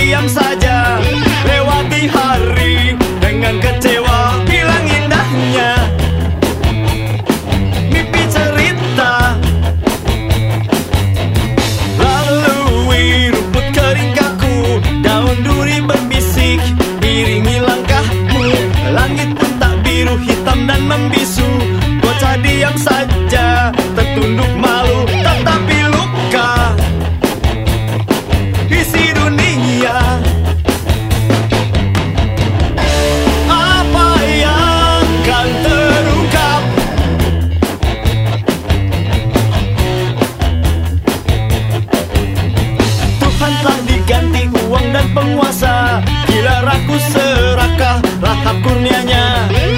diam saja, lewati hari dengan kecewa, bilang indahnya mimpi cerita. Lalui rumput kering kaku, daun duri berbisik, iringi langkahmu. Langit pun tak biru, hitam dan membisu. Bocah diam saja, tertunduk malu, tetapi luka isi dunia. Apa yang kan terungkap? Tuhan telah diganti uang dan penguasa, bila raku serakah lahap kurnianya.